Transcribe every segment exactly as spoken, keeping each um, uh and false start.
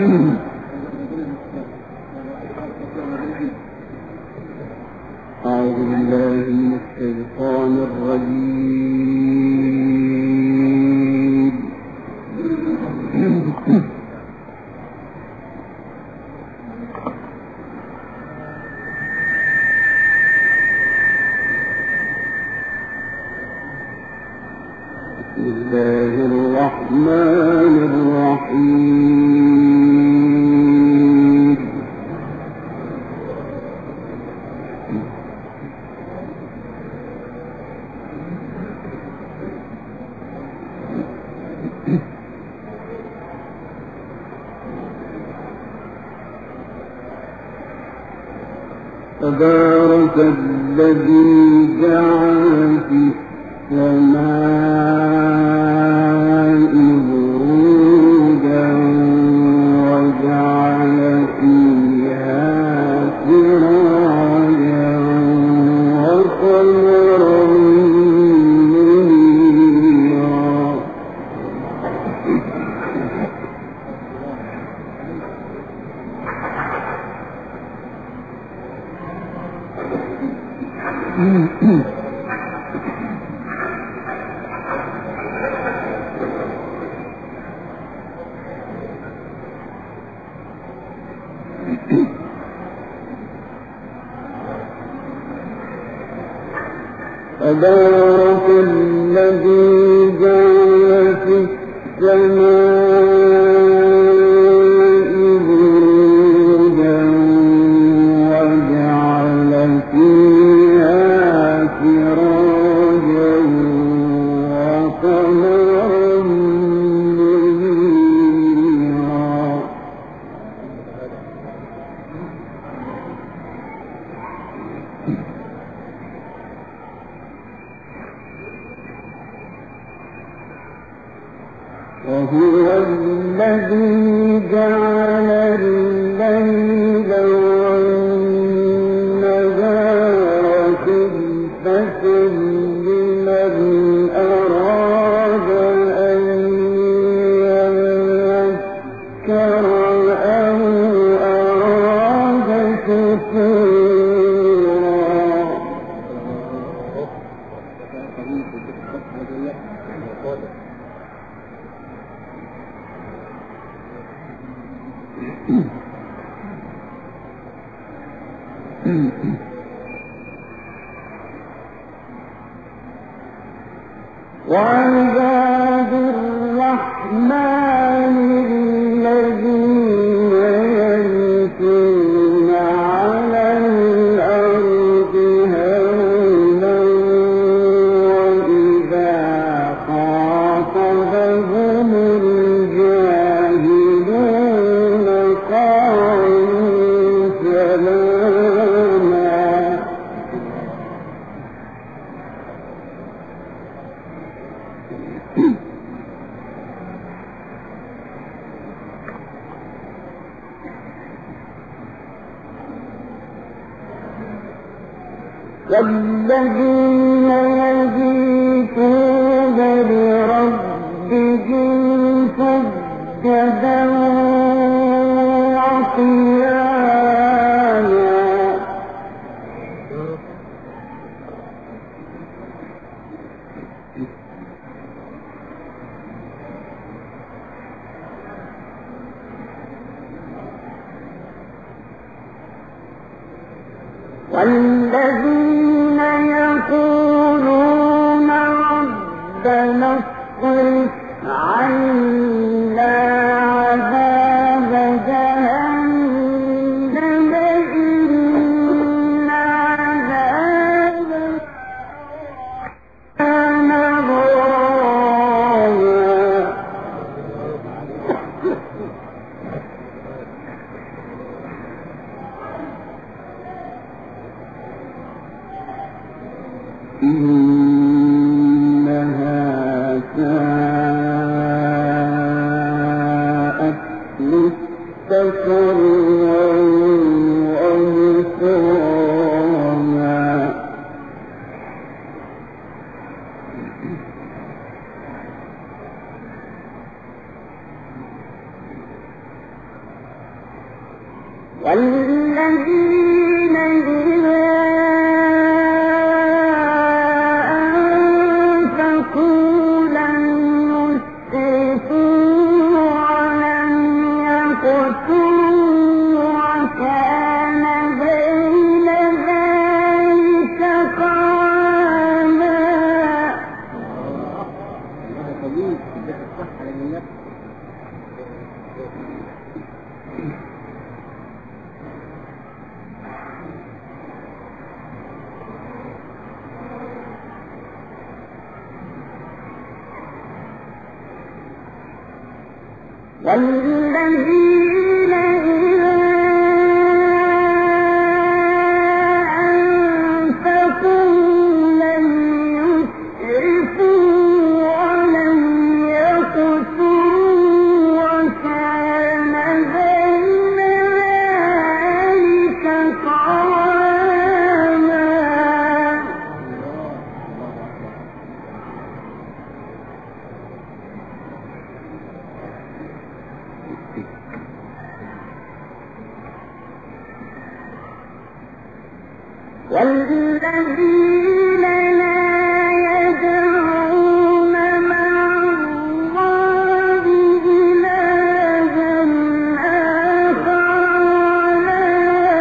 أعوذ بالله من الشيطان الرجيم. بسم الله الرحمن الرحيم. تبارك الذي جعل في السماء بروجا وجعل فيها سراجا وقمرا منيرا. تبارك الذي جعل في السماء بروجا وجعل فيها سراجا وقمرا منيرا. وهو الذي جعل الليل والنهار خلفة لمن أراد أن يذكر أو أراد شكورا. وعباد الرحمن الذين يمشون على الأرض هونا وإذا خاطبهم الجاهلون قالوا سلاما. والذين يبيتون لربهم سجدا وقياما. والذين يقولون ربنا اصرف عنا عذاب جهنم إن عذابها كان غراما. إنها ساءت مستقرا ومقاما. والذين إذا أنفقوا لم يسرفوا ولم يقتروا وكان بين ذلك قواما. والذين لا يدعون مع الله إلها آخر ولا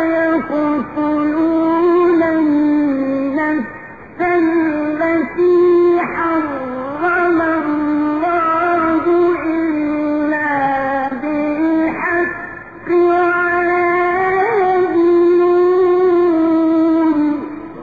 يقتلون النفس التي حرم الله إلا بالحق ولا يزنون.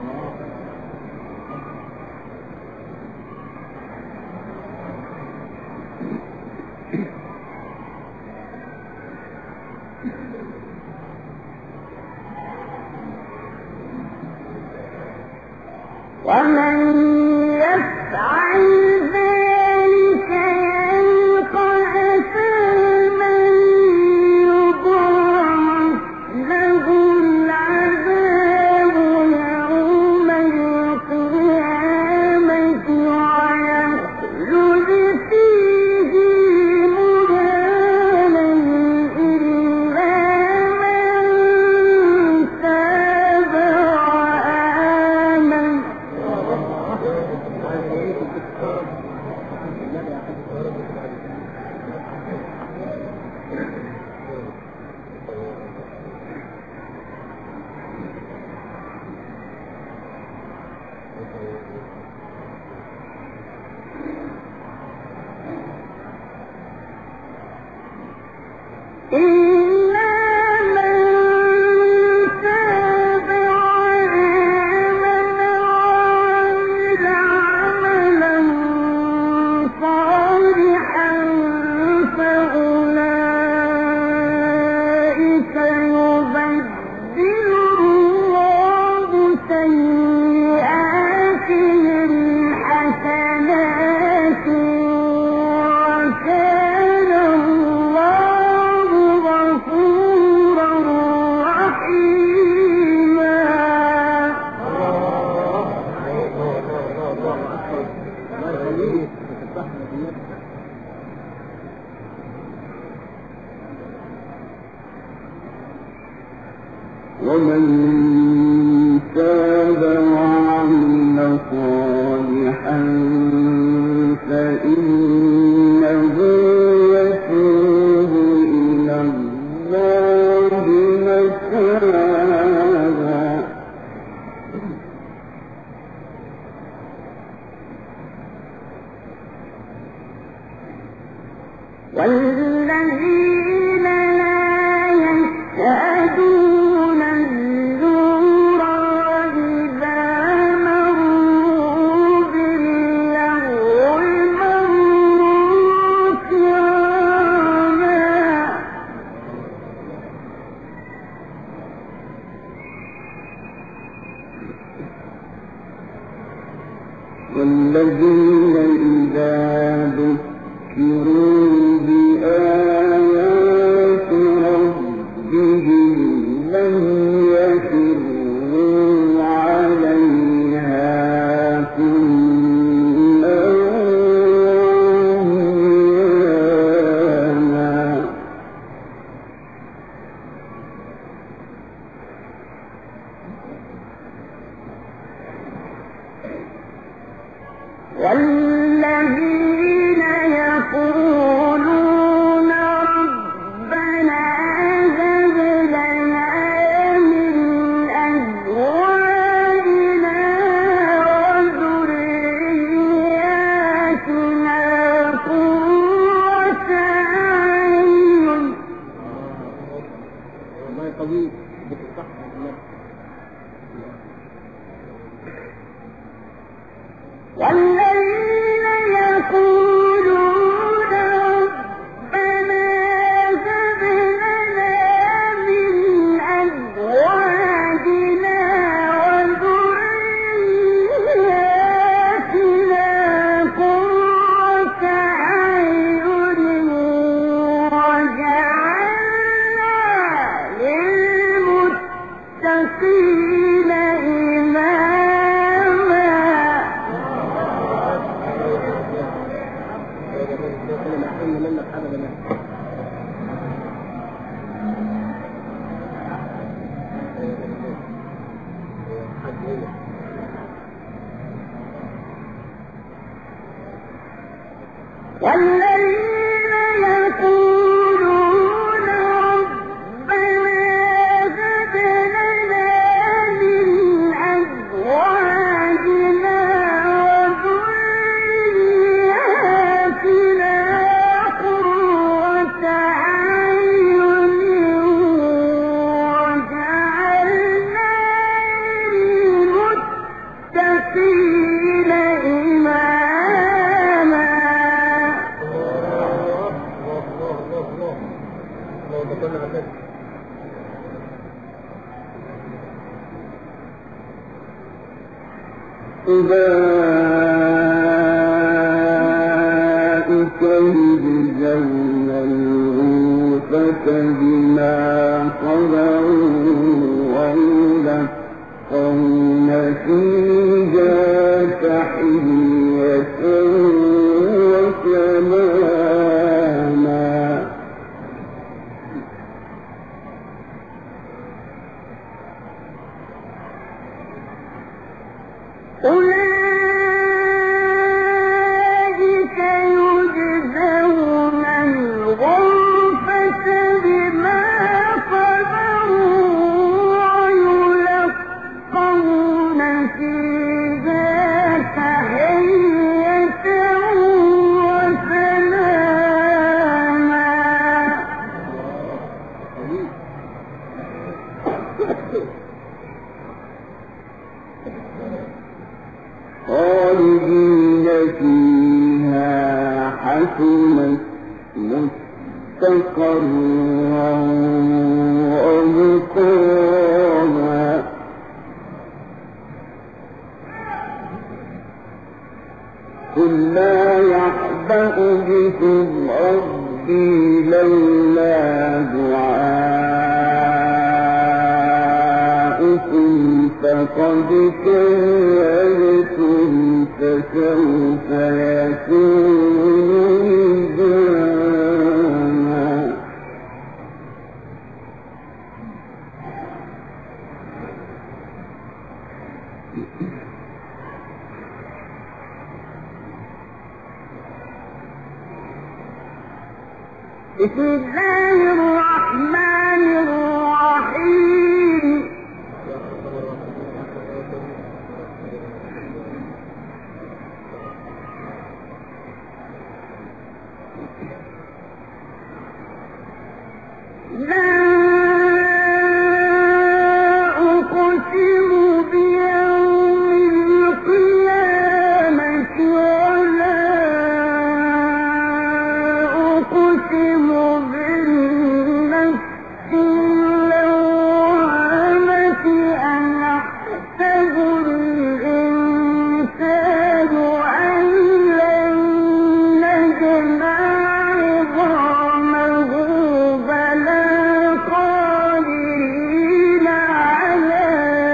ومن يفعل ذلك يلقى أثاما يضاعف له العذاب يوم القيامة ويخلد فيه مهانا إلا من تاب وآمن. إلا من تاب وآمن وعمل عملا صالحا فأولئك يبدل الله سيئاتهم حسنات وكان الله غفورا رحيما. ومن تاب وعمل صالحا فإنه يتوب إلى الله متابا. والذين لا يشهدون الزور وإذا مروا باللغو مروا كراما. والذين إذا ذكروا بآيات ربهم لم يخروا عليها صما وعميانا. والذين يقولون ربنا هب لنا من أزواجنا وذرياتنا قرة أعين. والله قوي. والذين للمتقين إماما. والذين يقولون ربنا هب لنا من أزواجنا وذرياتنا قرة أعين وجعلنا للمتقين إماما. أولئك يجزون الغرفة بما صبروا ويلقون فيها تحية وسلاما. أولئك يجزون الغرفة بما صبروا ويلقون فيها تحية وسلاما. خالدين فيها حسنت مستقرا ومقاما. قل لا يحبأ بكم ربي لولا دعاؤكم فقد كذبتم فسوف يكون لزاما. بسم الله الرحمن الرحيم. لا أقسم بيوم القيامة ولا أقسم بالنفس اللوامة. أيحسب الإنسان أن لن نجمع عظامه بلى قادرين على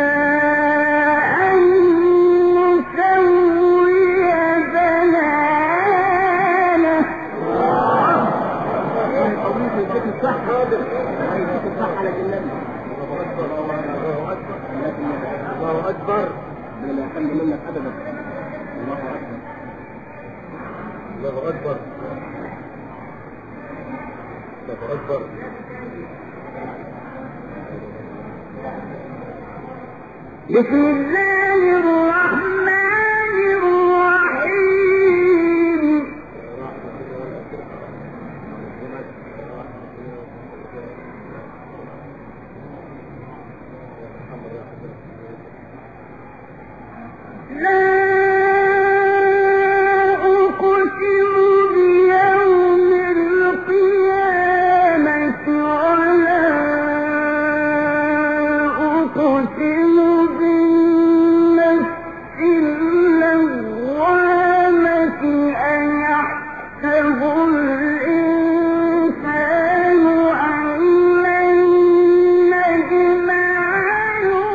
أن نسوي بنانه. الله أكبر. لا يحل منك أبدا. الله أكبر. الله أكبر. الله أكبر. بسم الله الرحمن الرحيم. لا أقسم بيوم القيامة ولا أقسم بالنفس اللوامة. أيحسب الإنسان أن لن نجمع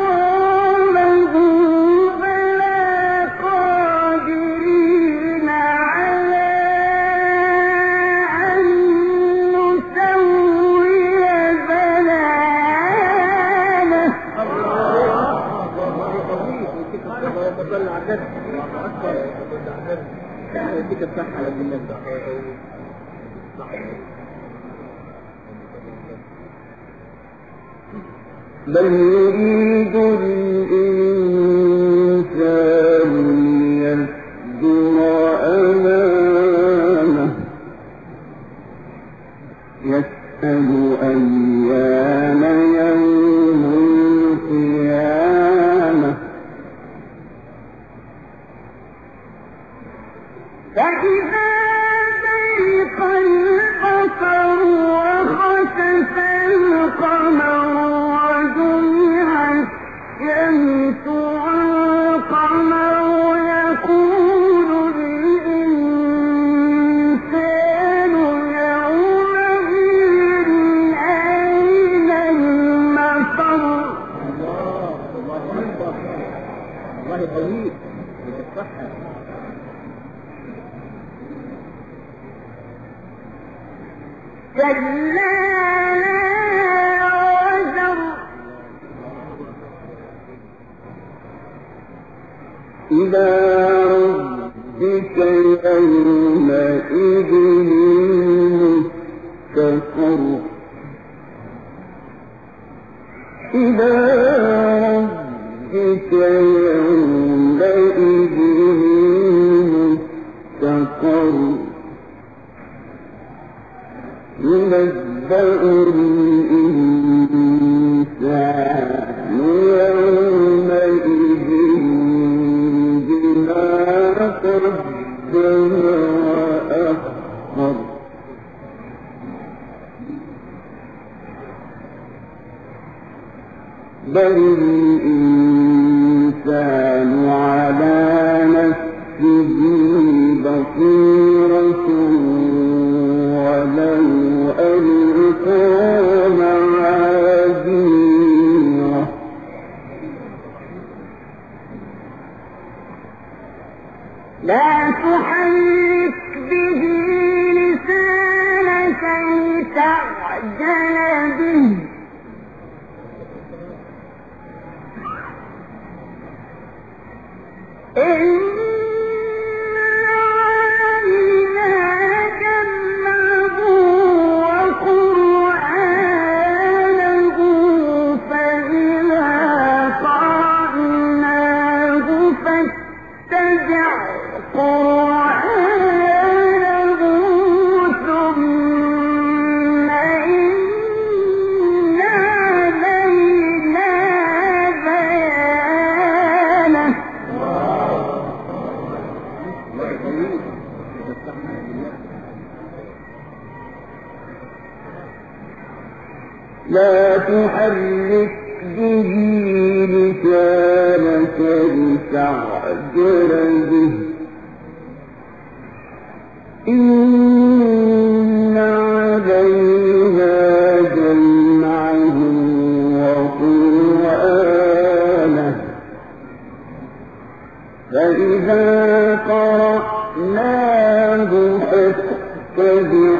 صلى على النبي. الله أكبر. صلى على النبي. يديك الصحة يا ابن الله. بل يريد الإنسان ليصدر أمامه يسأل أيان يوم القيامة فإذا برق البصر وخسف القمر وجمع الشمس والقمر يقول الإنسان يومئذ أين المفر. الله الله أكبر. الله يقويك بالصحة. كلا وزر إلى ربك يومئذ المستقر إلى ربك يومئذ المستقر ينبأ الإنسان يومئذ بما قدم وأخر بل الإنسان على نفسه بصيرة ولو ألقى معاذيره لا تحرك به لسانك لتعجل به إن لا تحرك به لسانك لتعجل به إن علينا جمعه وقرآنه فإذا قرأناه فاتبع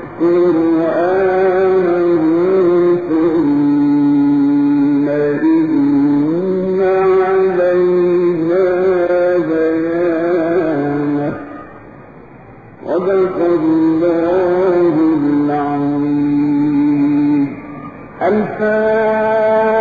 قرآنه ثم إن علينا بيانه صدق الله العظيم. الفاتحة.